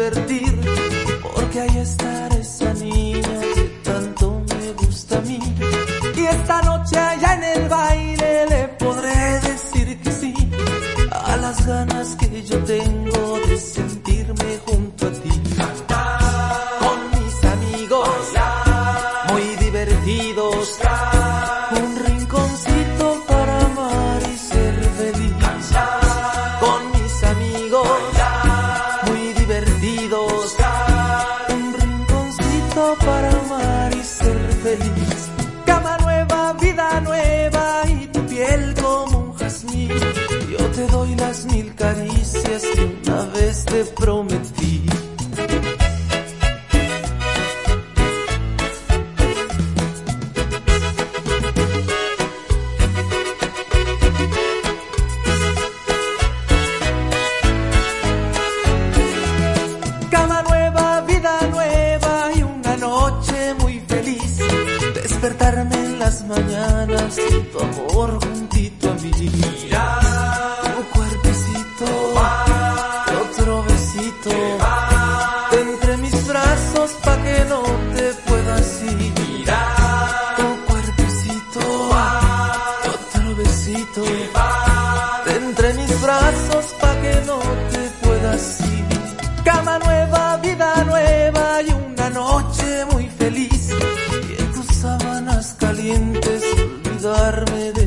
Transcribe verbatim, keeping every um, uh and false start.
divertir, porque ahí estará esa niña que tanto me gusta a mí. Y esta noche allá en el baile le podré decir que sí a las ganas que yo tengo de sentirme junto a ti. Con mis amigos muy divertidos, un rinconcito para amar y ser feliz. Con mis amigos muy divertidos, un rinconcito para amar y ser feliz. Cama nueva, vida nueva y tu piel como un jazmín. Yo te doy las mil caricias que una vez te prometí. Cama nueva, vida nueva y una noche muy feliz. Despertarme en las mañanas y tu amor juntito a mí. Mira tu cuerpecito, y otro besito, entre mis brazos pa' que no te puedas ir. Mira tu cuerpecito, y otro besito, entre mis brazos pa' que no te puedas ir. Cama nueva, vida nueva y una noche muy feliz. Y en tus sábanas calientes olvidarme de